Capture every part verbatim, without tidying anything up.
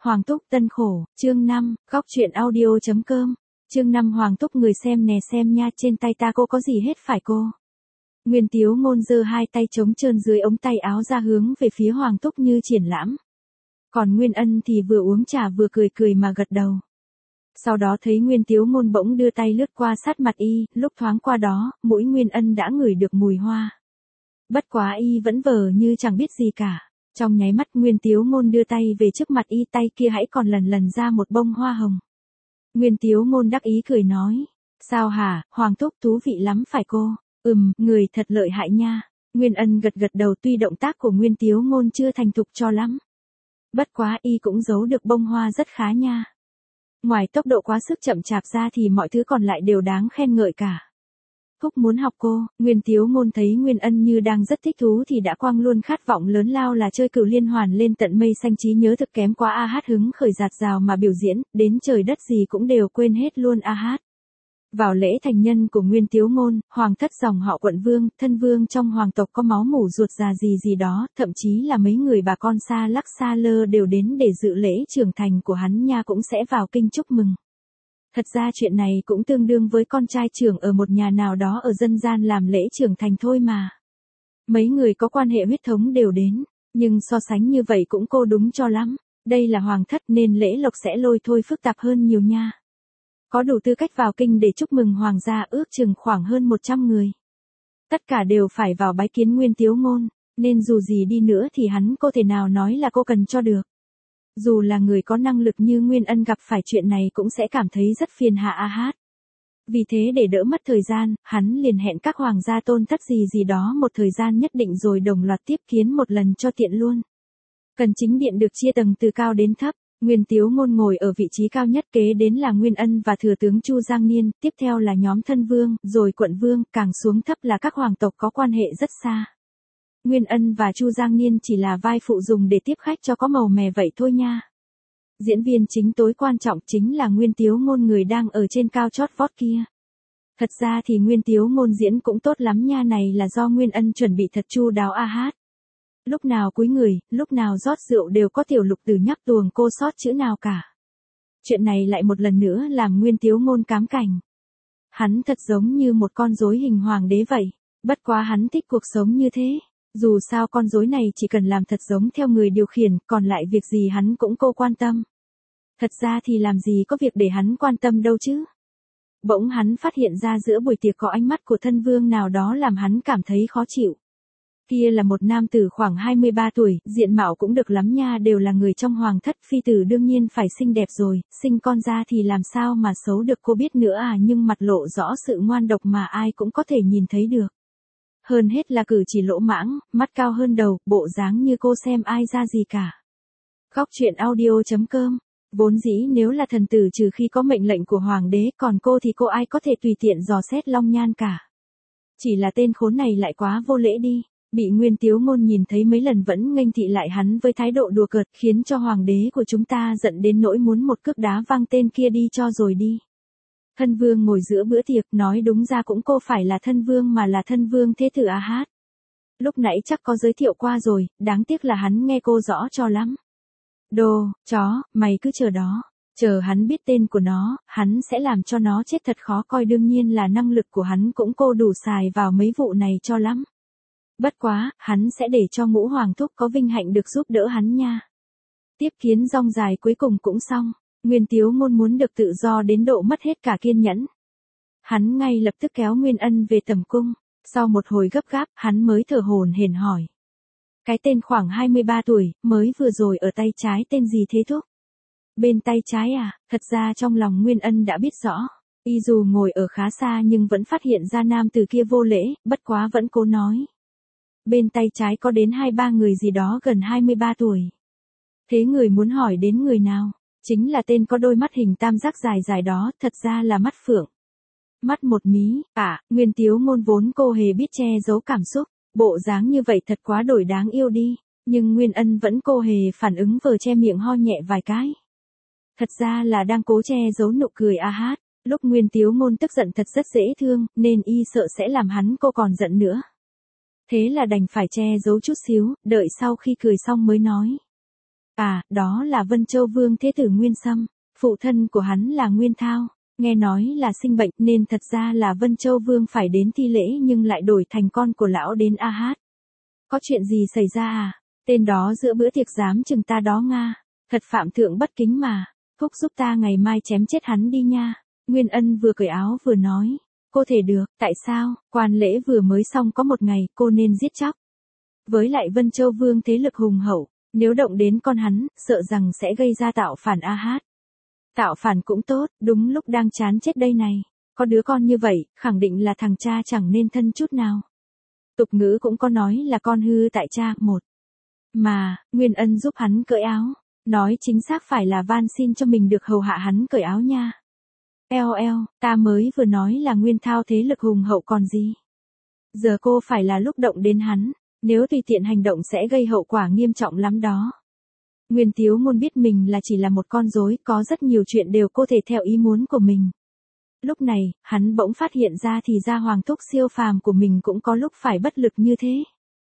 Hoàng Túc Tân Khổ, chương năm, góc truyện audio.com, chương năm Hoàng Túc người xem nè xem nha, trên tay ta cô có gì hết phải cô. Nguyên Tiếu Ngôn giơ hai tay trống trơn dưới ống tay áo ra hướng về phía Hoàng Túc như triển lãm. Còn Nguyên Ân thì vừa uống trà vừa cười cười mà gật đầu. Sau đó thấy Nguyên Tiếu Ngôn bỗng đưa tay lướt qua sát mặt y, lúc thoáng qua đó, mũi Nguyên Ân đã ngửi được mùi hoa. Bất quá y vẫn vờ như chẳng biết gì cả. Trong nháy mắt Nguyên Tiếu Ngôn đưa tay về trước mặt y, tay kia hãy còn lần lần ra một bông hoa hồng. Nguyên Tiếu Ngôn đắc ý cười nói, sao hả, Hoàng Túc thú vị lắm phải cô, ừm, người thật lợi hại nha. Nguyên Ân gật gật đầu, tuy động tác của Nguyên Tiếu Ngôn chưa thành thục cho lắm. Bất quá y cũng giấu được bông hoa rất khá nha. Ngoài tốc độ quá sức chậm chạp ra thì mọi thứ còn lại đều đáng khen ngợi cả. Thúc muốn học cô. Nguyên Tiếu Ngôn thấy Nguyên Ân như đang rất thích thú thì đã quăng luôn khát vọng lớn lao là chơi cửu liên hoàn lên tận mây xanh, trí nhớ thực kém quá, a hát hứng khởi giạt rào mà biểu diễn, đến trời đất gì cũng đều quên hết luôn a hát. Vào lễ thành nhân của Nguyên Tiếu Ngôn, hoàng thất dòng họ Quận Vương, thân vương trong hoàng tộc có máu mủ ruột già gì gì đó, thậm chí là mấy người bà con xa lắc xa lơ đều đến để dự lễ trưởng thành của hắn nha, cũng sẽ vào kinh chúc mừng. Thật ra chuyện này cũng tương đương với con trai trưởng ở một nhà nào đó ở dân gian làm lễ trưởng thành thôi mà. Mấy người có quan hệ huyết thống đều đến, nhưng so sánh như vậy cũng cô đúng cho lắm. Đây là hoàng thất nên lễ lộc sẽ lôi thôi phức tạp hơn nhiều nha. Có đủ tư cách vào kinh để chúc mừng hoàng gia ước chừng khoảng hơn một trăm người. Tất cả đều phải vào bái kiến Nguyên Tiếu Ngôn, nên dù gì đi nữa thì hắn có thể nào nói là cô cần cho được. Dù là người có năng lực như Nguyên Ân gặp phải chuyện này cũng sẽ cảm thấy rất phiền hà a hát. Vì thế để đỡ mất thời gian, hắn liền hẹn các hoàng gia tôn thất gì gì đó một thời gian nhất định rồi đồng loạt tiếp kiến một lần cho tiện luôn. Cần chính điện được chia tầng từ cao đến thấp. Nguyên Tiếu Ngôn ngồi ở vị trí cao nhất, kế đến là Nguyên Ân và thừa tướng Chu Giang Niên, tiếp theo là nhóm thân vương, rồi quận vương, càng xuống thấp là các hoàng tộc có quan hệ rất xa. Nguyên Ân và Chu Giang Niên chỉ là vai phụ dùng để tiếp khách cho có màu mè vậy thôi nha. Diễn viên chính tối quan trọng chính là Nguyên Tiếu Ngôn, người đang ở trên cao chót vót kia. Thật ra thì Nguyên Tiếu Ngôn diễn cũng tốt lắm nha, này là do Nguyên Ân chuẩn bị thật chu đáo a hát. Lúc nào cúi người, lúc nào rót rượu đều có tiểu lục từ nhắc tuồng cô sót chữ nào cả. Chuyện này lại một lần nữa làm Nguyên Tiếu Ngôn cám cảnh. Hắn thật giống như một con rối hình hoàng đế vậy, bất quá hắn thích cuộc sống như thế. Dù sao con rối này chỉ cần làm thật giống theo người điều khiển, còn lại việc gì hắn cũng cô quan tâm. Thật ra thì làm gì có việc để hắn quan tâm đâu chứ. Bỗng hắn phát hiện ra giữa buổi tiệc có ánh mắt của thân vương nào đó làm hắn cảm thấy khó chịu. Kia là một nam tử khoảng hai mươi ba tuổi, diện mạo cũng được lắm nha, đều là người trong hoàng thất, phi tử đương nhiên phải xinh đẹp rồi, sinh con ra thì làm sao mà xấu được cô biết nữa à, nhưng mặt lộ rõ sự ngoan độc mà ai cũng có thể nhìn thấy được. Hơn hết là cử chỉ lỗ mãng, mắt cao hơn đầu, bộ dáng như cô xem ai ra gì cả. Góc truyện audio.com. Vốn dĩ nếu là thần tử trừ khi có mệnh lệnh của hoàng đế, còn cô thì cô ai có thể tùy tiện dò xét long nhan cả. Chỉ là tên khốn này lại quá vô lễ đi. Bị Nguyên Tiếu Ngôn nhìn thấy mấy lần vẫn nghênh thị lại hắn với thái độ đùa cợt, khiến cho hoàng đế của chúng ta giận đến nỗi muốn một cước đá văng tên kia đi cho rồi đi. Thân vương ngồi giữa bữa tiệc, nói đúng ra cũng cô phải là thân vương mà là thân vương thế tử a hát. Lúc nãy chắc có giới thiệu qua rồi, đáng tiếc là hắn nghe cô rõ cho lắm. Đồ, chó, mày cứ chờ đó. Chờ hắn biết tên của nó, hắn sẽ làm cho nó chết thật khó coi, đương nhiên là năng lực của hắn cũng cô đủ xài vào mấy vụ này cho lắm. Bất quá, hắn sẽ để cho ngũ hoàng thúc có vinh hạnh được giúp đỡ hắn nha. Tiếp kiến rong dài cuối cùng cũng xong. Nguyên Tiếu Ngôn muốn được tự do đến độ mất hết cả kiên nhẫn. Hắn ngay lập tức kéo Nguyên Ân về tầm cung. Sau một hồi gấp gáp, hắn mới thở hổn hển hỏi. Cái tên khoảng hai mươi ba tuổi, mới vừa rồi ở tay trái tên gì thế thúc? Bên tay trái à, thật ra trong lòng Nguyên Ân đã biết rõ. Y dù ngồi ở khá xa nhưng vẫn phát hiện ra nam từ kia vô lễ, bất quá vẫn cố nói. Bên tay trái có đến hai ba người gì đó gần hai mươi ba tuổi. Thế người muốn hỏi đến người nào? Chính là tên có đôi mắt hình tam giác dài dài đó, thật ra là mắt phượng. Mắt một mí, à, Nguyên Tiếu Ngôn vốn cô hề biết che giấu cảm xúc, bộ dáng như vậy thật quá đổi đáng yêu đi, nhưng Nguyên Ân vẫn cô hề phản ứng vờ che miệng ho nhẹ vài cái. Thật ra là đang cố che giấu nụ cười a hát, lúc Nguyên Tiếu Ngôn tức giận thật rất dễ thương, nên y sợ sẽ làm hắn cô còn giận nữa. Thế là đành phải che giấu chút xíu, đợi sau khi cười xong mới nói. À, đó là Vân Châu Vương Thế Tử Nguyên Sâm, phụ thân của hắn là Nguyên Thao, nghe nói là sinh bệnh nên thật ra là Vân Châu Vương phải đến thi lễ nhưng lại đổi thành con của lão đến A Hát. Có chuyện gì xảy ra à? Tên đó giữa bữa tiệc dám chừng ta đó Nga, thật phạm thượng bất kính mà, thúc giúp ta ngày mai chém chết hắn đi nha. Nguyên Ân vừa cởi áo vừa nói, cô thể được, tại sao, quan lễ vừa mới xong có một ngày, cô nên giết chóc. Với lại Vân Châu Vương thế lực hùng hậu, nếu động đến con hắn, sợ rằng sẽ gây ra tạo phản A Hát. Tạo phản cũng tốt, đúng lúc đang chán chết đây này. Có đứa con như vậy, khẳng định là thằng cha chẳng nên thân chút nào. Tục ngữ cũng có nói là con hư tại cha, một. Mà, Nguyên Ân giúp hắn cởi áo. Nói chính xác phải là van xin cho mình được hầu hạ hắn cởi áo nha. Eo eo, ta mới vừa nói là Nguyên Thao thế lực hùng hậu còn gì. Giờ cô phải là lúc động đến hắn, nếu tùy tiện hành động sẽ gây hậu quả nghiêm trọng lắm đó. Nguyên Tiếu Ngôn biết mình là chỉ là một con rối, có rất nhiều chuyện đều có thể theo ý muốn của mình. Lúc này, hắn bỗng phát hiện ra thì ra Hoàng Thúc siêu phàm của mình cũng có lúc phải bất lực như thế.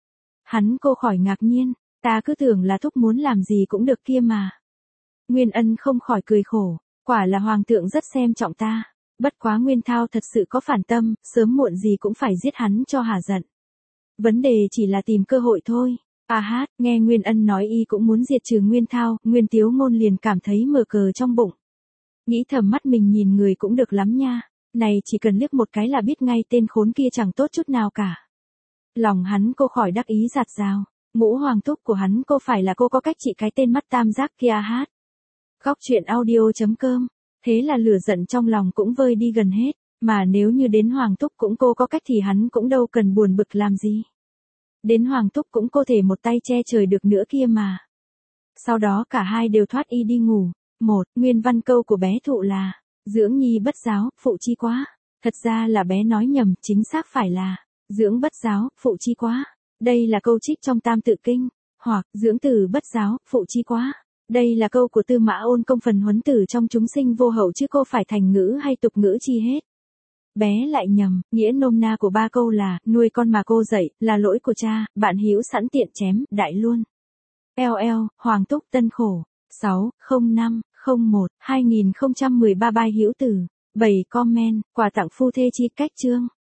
Hắn cô khỏi ngạc nhiên, ta cứ tưởng là Thúc muốn làm gì cũng được kia mà. Nguyên Ân không khỏi cười khổ, quả là Hoàng thượng rất xem trọng ta. Bất quá Nguyên Thao thật sự có phản tâm, sớm muộn gì cũng phải giết hắn cho hả giận. Vấn đề chỉ là tìm cơ hội thôi. A Hát, nghe Nguyên Ân nói y cũng muốn diệt trừ Nguyên Thao, Nguyên Tiếu Ngôn liền cảm thấy mờ cờ trong bụng. Nghĩ thầm mắt mình nhìn người cũng được lắm nha, này chỉ cần liếc một cái là biết ngay tên khốn kia chẳng tốt chút nào cả. Lòng hắn cô khỏi đắc ý giạt rào, ngũ hoàng thúc của hắn cô phải là cô có cách trị cái tên mắt tam giác kia A Hát. Góc truyện audio chấm com, thế là lửa giận trong lòng cũng vơi đi gần hết, mà nếu như đến hoàng thúc cũng cô có cách thì hắn cũng đâu cần buồn bực làm gì. Đến hoàng thúc cũng có thể một tay che trời được nữa kia mà. Sau đó cả hai đều thoát y đi ngủ. Một, nguyên văn câu của bé Thụ là, dưỡng nhi bất giáo, phụ chi quá. Thật ra là bé nói nhầm, chính xác phải là, dưỡng bất giáo, phụ chi quá. Đây là câu trích trong Tam Tự Kinh, hoặc, dưỡng tử bất giáo, phụ chi quá. Đây là câu của Tư Mã Ôn Công phần huấn tử trong Chúng sinh vô hậu chứ cô phải thành ngữ hay tục ngữ chi hết. Bé lại nhầm, nghĩa nôm na của ba câu là, nuôi con mà cô dạy, là lỗi của cha, bạn hữu sẵn tiện chém, đại luôn. Eo eo, Hoàng Túc Tân Khổ, sáu, không năm, không một, hai nghìn không trăm mười ba Bai Hữu Tử, bảy comment, quà tặng phu thê chi cách chương.